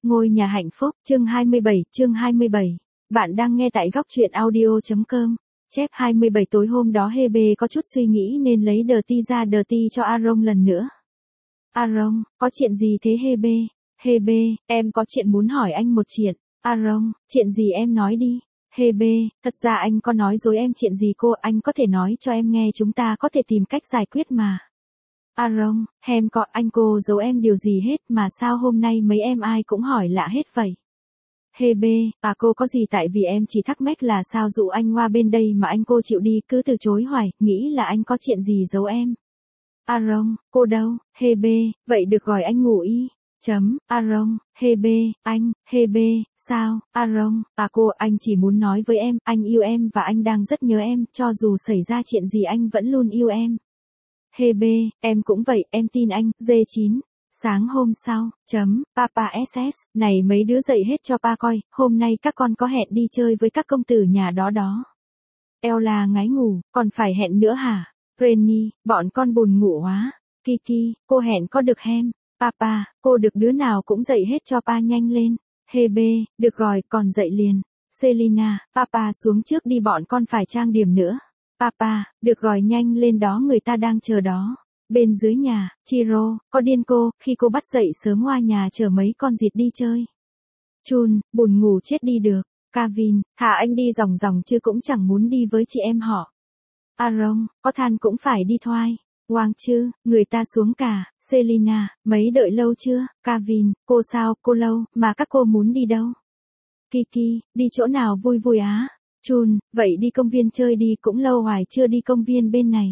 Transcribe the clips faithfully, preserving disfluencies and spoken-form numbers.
Ngôi nhà hạnh phúc, chương hai mươi bảy, chương hai mươi bảy. Bạn đang nghe tại góc truyện audio.com. Chép hai mươi bảy tối hôm đó Hebe có chút suy nghĩ nên lấy Dirty ra Dirty cho Aaron lần nữa. Aaron, có chuyện gì thế Hebe? Hebe, em có chuyện muốn hỏi anh một chuyện. Aaron, chuyện gì em nói đi. Hebe, thật ra anh có nói dối em chuyện gì cô, anh có thể nói cho em nghe, chúng ta có thể tìm cách giải quyết mà. Aaron, em có, anh cô giấu em điều gì hết mà sao hôm nay mấy em ai cũng hỏi lạ hết vậy? Hebe, à cô có gì, tại vì em chỉ thắc mắc là sao dụ anh qua bên đây mà anh cô chịu đi, cứ từ chối hoài, nghĩ là anh có chuyện gì giấu em. Aaron, cô đâu? Hebe, vậy được gọi anh ngủ y. Chấm, Aaron, Hebe, anh, Hebe, sao, Aaron, à cô, anh chỉ muốn nói với em, anh yêu em và anh đang rất nhớ em, cho dù xảy ra chuyện gì anh vẫn luôn yêu em. Hebe, em cũng vậy, em tin anh. J chín. Sáng hôm sau, chấm, Papa ét ét, này mấy đứa dậy hết cho pa coi, hôm nay các con có hẹn đi chơi với các công tử nhà đó đó. Ella ngái ngủ, còn phải hẹn nữa hả? Rennie, bọn con buồn ngủ quá. Kiki, cô hẹn có được hem? Papa, cô được đứa nào cũng dậy hết cho pa nhanh lên. Hebe, được rồi, còn dậy liền. Selina, Papa xuống trước đi, bọn con phải trang điểm nữa. Papa, được gọi nhanh lên đó, người ta đang chờ đó. Bên dưới nhà, Chiro, có điên cô, khi cô bắt dậy sớm qua nhà chở mấy con vịt đi chơi. Chun, buồn ngủ chết đi được. Kevin, thả anh đi ròng ròng chứ cũng chẳng muốn đi với chị em họ. Aaron, có than cũng phải đi thoai. Wang chứ, người ta xuống cả. Selina, mấy đợi lâu chưa? Kevin, cô sao, cô lâu, mà các cô muốn đi đâu? Kiki, đi chỗ nào vui vui á? Chun, vậy đi công viên chơi đi, cũng lâu hoài chưa đi công viên bên này.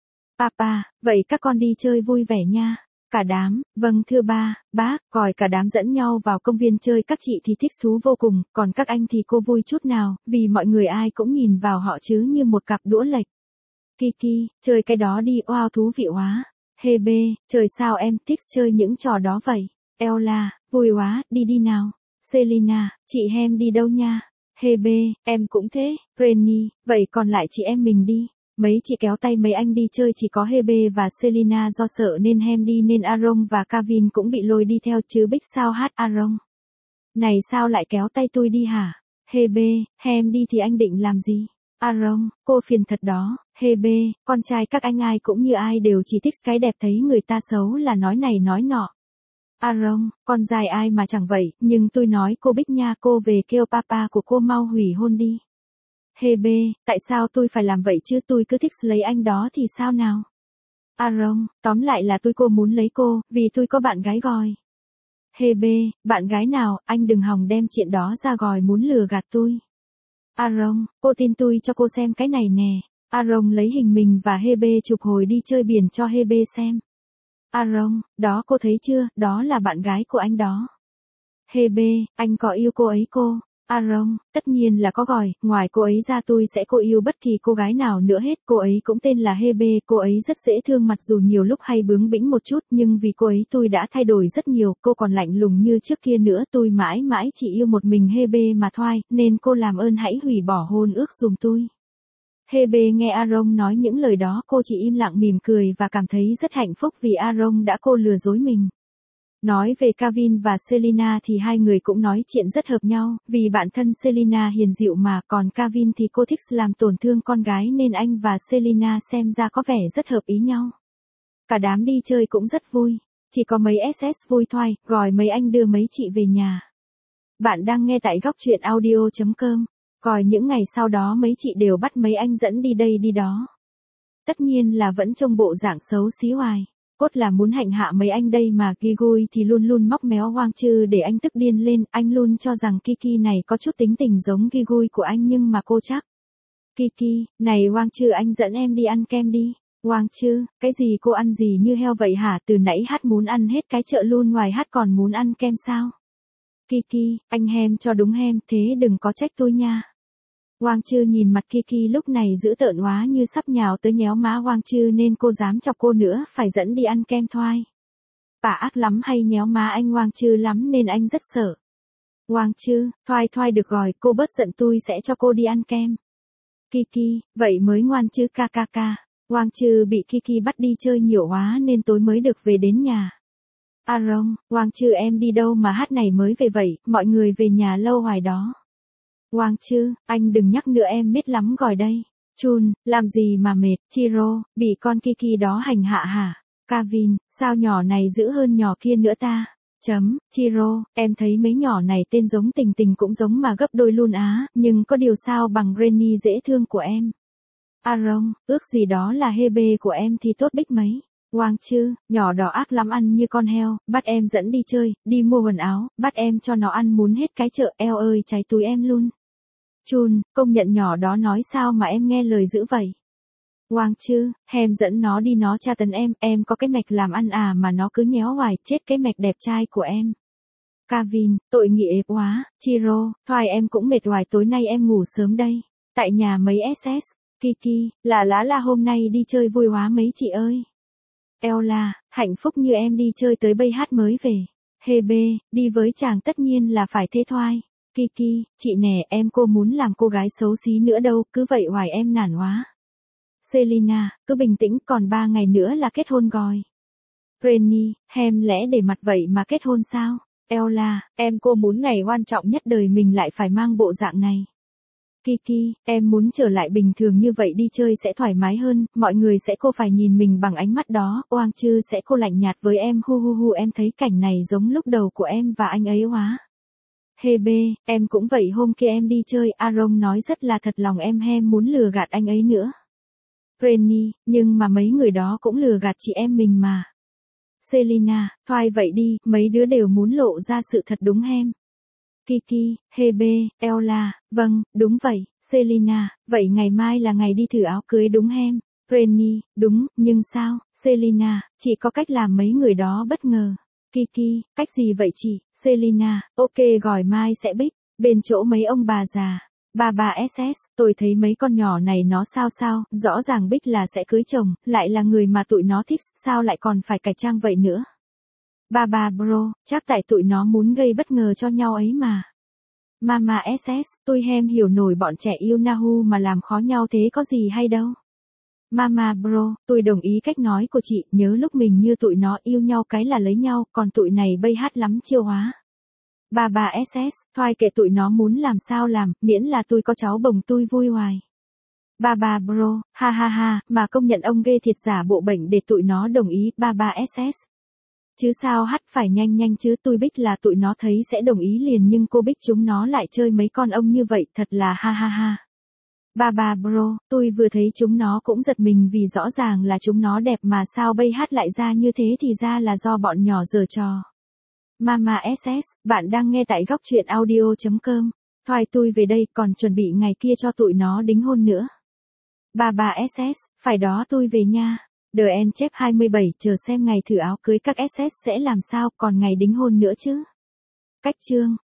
Papa, vậy các con đi chơi vui vẻ nha. Cả đám, vâng thưa ba, bác, gọi cả đám dẫn nhau vào công viên chơi, các chị thì thích thú vô cùng, còn các anh thì cô vui chút nào, vì mọi người ai cũng nhìn vào họ chứ như một cặp đũa lệch. Kiki, chơi cái đó đi, wow thú vị quá. Hebe, trời sao em thích chơi những trò đó vậy? Ella, vui quá, đi đi nào. Selina, chị em đi đâu nha? Hebe, em cũng thế. Rennie, vậy còn lại chị em mình đi. Mấy chị kéo tay mấy anh đi chơi, chỉ có Hebe và Selina do sợ nên hem đi, nên Aaron và Kevin cũng bị lôi đi theo chứ Bích sao hát. Aaron, này sao lại kéo tay tôi đi hả? Hebe, hem đi thì anh định làm gì? Aaron, cô phiền thật đó. Hebe, con trai các anh ai cũng như ai đều chỉ thích cái đẹp, thấy người ta xấu là nói này nói nọ. Aaron, con trai ai mà chẳng vậy, nhưng tôi nói cô Bích nha, cô về kêu papa của cô mau hủy hôn đi. Hebe, tại sao tôi phải làm vậy chứ, tôi cứ thích lấy anh đó thì sao nào? Aaron, tóm lại là tôi cô muốn lấy cô, vì tôi có bạn gái rồi. Hebe, bạn gái nào, anh đừng hòng đem chuyện đó ra gòi muốn lừa gạt tôi. Aaron, cô tin tôi cho cô xem cái này nè. Aaron lấy hình mình và Hebe chụp hồi đi chơi biển cho Hebe xem. Aaron, đó cô thấy chưa, đó là bạn gái của anh đó. Hebe, anh có yêu cô ấy cô? Aaron, tất nhiên là có rồi, ngoài cô ấy ra tôi sẽ cô yêu bất kỳ cô gái nào nữa hết. Cô ấy cũng tên là Hebe, cô ấy rất dễ thương, mặc dù nhiều lúc hay bướng bĩnh một chút, nhưng vì cô ấy tôi đã thay đổi rất nhiều, cô còn lạnh lùng như trước kia nữa, tôi mãi mãi chỉ yêu một mình Hebe mà thôi, nên cô làm ơn hãy hủy bỏ hôn ước giùm tôi. Hebe nghe Aaron nói những lời đó, cô chỉ im lặng mỉm cười và cảm thấy rất hạnh phúc vì Aaron đã cô lừa dối mình. Nói về Kevin và Selina thì hai người cũng nói chuyện rất hợp nhau, vì bản thân Selina hiền dịu mà, còn Kevin thì cô thích làm tổn thương con gái nên anh và Selina xem ra có vẻ rất hợp ý nhau. Cả đám đi chơi cũng rất vui, chỉ có mấy ét ét vui thôi, gọi mấy anh đưa mấy chị về nhà. Bạn đang nghe tại góc truyện audio.com, coi những ngày sau đó mấy chị đều bắt mấy anh dẫn đi đây đi đó. Tất nhiên là vẫn trông bộ dạng xấu xí hoài. Cốt là muốn hạnh hạ mấy anh đây mà Gigui thì luôn luôn móc méo Wang Chư để anh tức điên lên, anh luôn cho rằng Kiki này có chút tính tình giống Gigui của anh nhưng mà cô chắc. Kiki, này Wang Chư anh dẫn em đi ăn kem đi. Wang Chư, cái gì cô ăn gì như heo vậy hả, từ nãy hát muốn ăn hết cái chợ luôn, ngoài hát còn muốn ăn kem sao? Kiki, anh hem cho đúng hem, thế đừng có trách tôi nha. Wang Chư nhìn mặt Kiki lúc này dữ tợn hóa như sắp nhào tới nhéo má Wang Chư nên cô dám chọc cô nữa, phải dẫn đi ăn kem thoai. Bà ác lắm hay nhéo má anh Wang Chư lắm nên anh rất sợ. Wang Chư, thoai thoai được rồi, cô bớt giận tôi sẽ cho cô đi ăn kem. Kiki, vậy mới ngoan chứ ca ca ca. Wang Chư bị Kiki bắt đi chơi nhiều quá nên tối mới được về đến nhà. Aaron, Quang Chư em đi đâu mà hát này mới về vậy, mọi người về nhà lâu hoài đó. Quang Chư, anh đừng nhắc nữa em mệt lắm rồi đây. Chun, làm gì mà mệt, Chiro, bị con Kiki đó hành hạ hả? Kevin, sao nhỏ này dữ hơn nhỏ kia nữa ta? Chấm, Chiro, em thấy mấy nhỏ này tên giống Tình Tình cũng giống mà gấp đôi luôn á, nhưng có điều sao bằng Granny dễ thương của em. Aaron, ước gì đó là Hebe của em thì tốt bích mấy. Quang Chư, nhỏ đỏ ác lắm ăn như con heo, bắt em dẫn đi chơi, đi mua quần áo, bắt em cho nó ăn muốn hết cái chợ, eo ơi cháy túi em luôn. Chun, công nhận nhỏ đó nói sao mà em nghe lời dữ vậy. Quang Chư, em dẫn nó đi nó tra tấn em, em có cái mạch làm ăn à mà nó cứ nhéo hoài, chết cái mạch đẹp trai của em. Kevin, tội nghiệp quá, Chiro, thoại em cũng mệt hoài tối nay em ngủ sớm đây. Tại nhà mấy ét ét, Kiki, là lá là hôm nay đi chơi vui quá mấy chị ơi. Ella, hạnh phúc như em đi chơi tới bây hát mới về. Hebe, đi với chàng tất nhiên là phải thê thoai. Kiki, chị nè em cô muốn làm cô gái xấu xí nữa đâu, cứ vậy hoài em nản quá. Selina, cứ bình tĩnh còn ba ngày nữa là kết hôn rồi. Brenny, em lẽ để mặt vậy mà kết hôn sao? Ella, em cô muốn ngày quan trọng nhất đời mình lại phải mang bộ dạng này. Kiki, em muốn trở lại bình thường như vậy đi chơi sẽ thoải mái hơn, mọi người sẽ cô phải nhìn mình bằng ánh mắt đó, Quang Chư sẽ cô lạnh nhạt với em hu hu hu em thấy cảnh này giống lúc đầu của em và anh ấy quá. Hebe, em cũng vậy hôm kia em đi chơi, Aaron nói rất là thật lòng em hem muốn lừa gạt anh ấy nữa. Brenny, nhưng mà mấy người đó cũng lừa gạt chị em mình mà. Selina, thoai vậy đi, mấy đứa đều muốn lộ ra sự thật đúng hem. Kiki, Hebe, Ella, vâng, đúng vậy, Selina, vậy ngày mai là ngày đi thử áo cưới đúng hem. Brenny, đúng, nhưng sao, Selina, chị có cách làm mấy người đó bất ngờ. Kiki, cách gì vậy chị? Selina, ok gọi mai sẽ bích, bên chỗ mấy ông bà già. Ba ba ét ét, tôi thấy mấy con nhỏ này nó sao sao, rõ ràng bích là sẽ cưới chồng, lại là người mà tụi nó thích, sao lại còn phải cải trang vậy nữa. Ba ba bro, chắc tại tụi nó muốn gây bất ngờ cho nhau ấy mà. Mama ét ét, tôi hem hiểu nổi bọn trẻ yêu Nahu mà làm khó nhau thế có gì hay đâu. Mama bro, tôi đồng ý cách nói của chị, nhớ lúc mình như tụi nó yêu nhau cái là lấy nhau, còn tụi này bây hát lắm chiêu hóa. Ba ba ét ét, thoai kệ tụi nó muốn làm sao làm, miễn là tôi có cháu bồng tôi vui hoài. Ba ba bro, ha ha ha, mà công nhận ông ghê thiệt giả bộ bệnh để tụi nó đồng ý, ba ba ét ét. Chứ sao hát phải nhanh nhanh chứ tôi bích là tụi nó thấy sẽ đồng ý liền nhưng cô bích chúng nó lại chơi mấy con ông như vậy thật là ha ha ha. Ba ba bro, tôi vừa thấy chúng nó cũng giật mình vì rõ ràng là chúng nó đẹp mà sao bây hát lại ra như thế thì ra là do bọn nhỏ giở trò. Mama ét ét, bạn đang nghe tại góc truyện audio chấm com. Thoại tôi về đây còn chuẩn bị ngày kia cho tụi nó đính hôn nữa. Ba ba ét ét, phải đó tôi về nha. The End chép hai mươi bảy chờ xem ngày thử áo cưới các ét ét sẽ làm sao còn ngày đính hôn nữa chứ. Cách chương.